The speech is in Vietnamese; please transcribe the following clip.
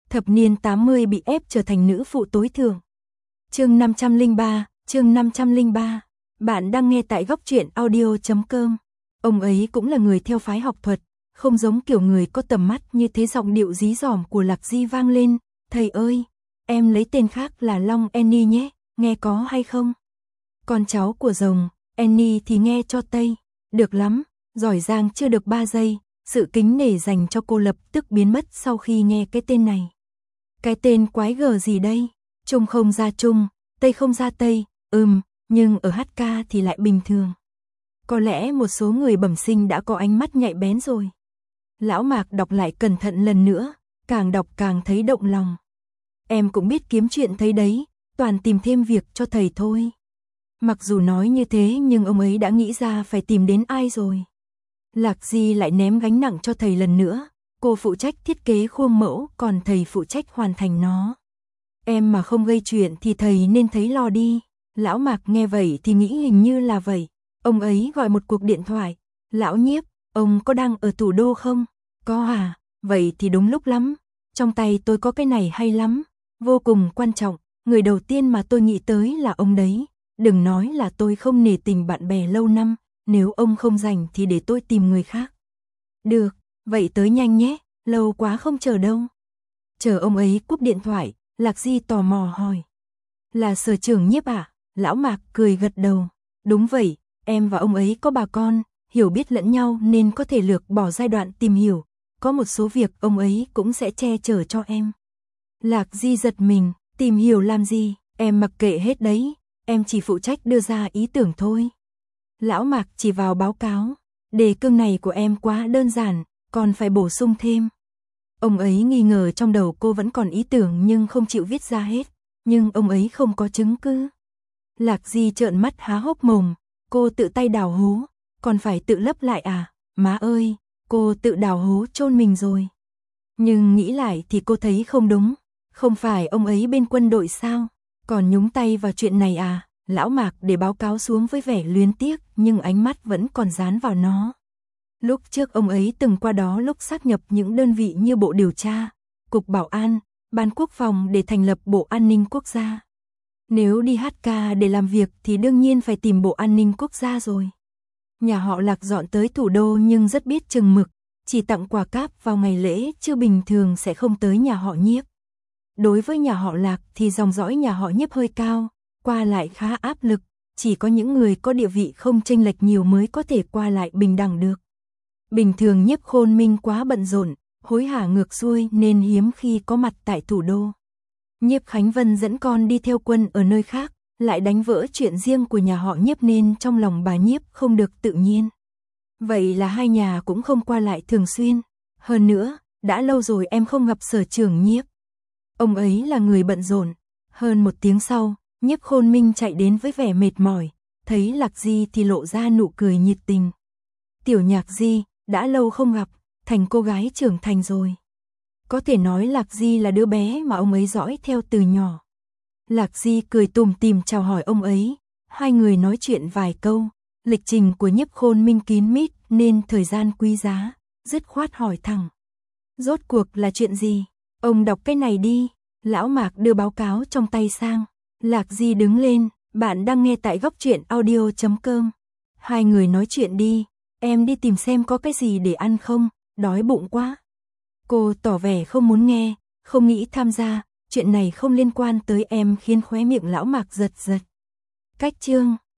Thập niên 80 bị ép trở thành nữ phụ tối thượng. Chương 503. Bạn đang nghe tại góc truyện audio.com. Ông ấy cũng là người theo phái học thuật, không giống kiểu người có tầm mắt như thế. Giọng điệu dí dỏm của Lạc Di vang lên, "Thầy ơi, em lấy tên khác là Long Annie nhé, nghe có hay không?" Con cháu của rồng, Annie thì nghe cho Tây. Được lắm, giỏi giang chưa được 3 giây, sự kính nể dành cho cô lập tức biến mất sau khi nghe cái tên này. Cái tên quái gở gì đây? Trung không ra Trung, Tây không ra Tây, nhưng ở HK thì lại bình thường. Có lẽ một số người bẩm sinh đã có ánh mắt nhạy bén rồi. Lão Mạc đọc lại cẩn thận lần nữa, càng đọc càng thấy động lòng. Em cũng biết kiếm chuyện thấy đấy, toàn tìm thêm việc cho thầy thôi. Mặc dù nói như thế nhưng ông ấy đã nghĩ ra phải tìm đến ai rồi. Lạc Di lại ném gánh nặng cho thầy lần nữa, cô phụ trách thiết kế khuôn mẫu, còn thầy phụ trách hoàn thành nó. Em mà không gây chuyện thì thầy nên thấy lo đi. Lão Mạc nghe vậy thì nghĩ hình như là vậy. Ông ấy gọi một cuộc điện thoại. "Lão Nhiếp, ông có đang ở thủ đô không?" "Có à, vậy thì đúng lúc lắm. Trong tay tôi có cái này hay lắm, vô cùng quan trọng, người đầu tiên mà tôi nghĩ tới là ông đấy. Đừng nói là tôi không nể tình bạn bè lâu năm, nếu ông không rảnh thì để tôi tìm người khác." "Được, vậy tới nhanh nhé, lâu quá không chờ đâu." Chờ ông ấy cúp điện thoại, Lạc Di tò mò hỏi. "Là sở trưởng Nhiếp à?" Lão Mạc cười gật đầu. "Đúng vậy, em và ông ấy có bà con, hiểu biết lẫn nhau nên có thể lược bỏ giai đoạn tìm hiểu. Có một số việc ông ấy cũng sẽ che chở cho em." Lạc Di giật mình, "Tìm hiểu làm gì, em mặc kệ hết đấy, em chỉ phụ trách đưa ra ý tưởng thôi." Lão Mạc chỉ vào báo cáo, "Đề cương này của em quá đơn giản, còn phải bổ sung thêm." Ông ấy nghi ngờ trong đầu cô vẫn còn ý tưởng nhưng không chịu viết ra hết, nhưng ông ấy không có chứng cứ. Lạc Di trợn mắt há hốc mồm, cô tự tay đào hố, còn phải tự lấp lại à? Má ơi, cô tự đào hố chôn mình rồi. Nhưng nghĩ lại thì cô thấy không đúng, không phải ông ấy bên quân đội sao, còn nhúng tay vào chuyện này à? Lão Mạc để báo cáo xuống với vẻ luyến tiếc nhưng ánh mắt vẫn còn dán vào nó. Lúc trước ông ấy từng qua đó lúc sáp nhập những đơn vị như Bộ Điều tra, Cục Bảo an, Ban Quốc phòng để thành lập Bộ An ninh Quốc gia. Nếu đi HK để làm việc thì đương nhiên phải tìm Bộ An ninh Quốc gia rồi. Nhà họ Lạc dọn tới thủ đô nhưng rất biết chừng mực, chỉ tặng quà cáp vào ngày lễ chứ bình thường sẽ không tới nhà họ Nhiếp. Đối với nhà họ Lạc thì dòng dõi nhà họ Nhiếp hơi cao, qua lại khá áp lực, chỉ có những người có địa vị không chênh lệch nhiều mới có thể qua lại bình đẳng được. Bình thường Nhiếp Khôn Minh quá bận rộn, hối hả ngược xuôi nên hiếm khi có mặt tại thủ đô. Nhiếp Khánh Vân dẫn con đi theo quân ở nơi khác, lại đánh vỡ chuyện riêng của nhà họ Nhiếp nên trong lòng bà Nhiếp không được tự nhiên. Vậy là hai nhà cũng không qua lại thường xuyên. Hơn nữa, đã lâu rồi em không gặp sở trưởng Nhiếp. Ông ấy là người bận rộn. Hơn 1 tiếng sau, Nhiếp Khôn Minh chạy đến với vẻ mệt mỏi, thấy Lạc Di thì lộ ra nụ cười nhiệt tình. "Tiểu Nhạc Di, đã lâu không gặp, thành cô gái trưởng thành rồi." Có thể nói Lạc Di là đứa bé mà ông ấy dõi theo từ nhỏ. Lạc Di cười tủm tỉm chào hỏi ông ấy, hai người nói chuyện vài câu, lịch trình của Nhiếp Khôn Minh kín mít nên thời gian quý giá, dứt khoát hỏi thẳng. "Rốt cuộc là chuyện gì? Ông đọc cái này đi." Lão Mạc đưa báo cáo trong tay sang. Lạc Di đứng lên, "Bạn đang nghe tại góc truyện audio.com. Hai người nói chuyện đi, em đi tìm xem có cái gì để ăn không, đói bụng quá." Cô tỏ vẻ không muốn nghe, không nghĩ tham gia, chuyện này không liên quan tới em khiến khóe miệng Lão Mạc giật giật. Cách chương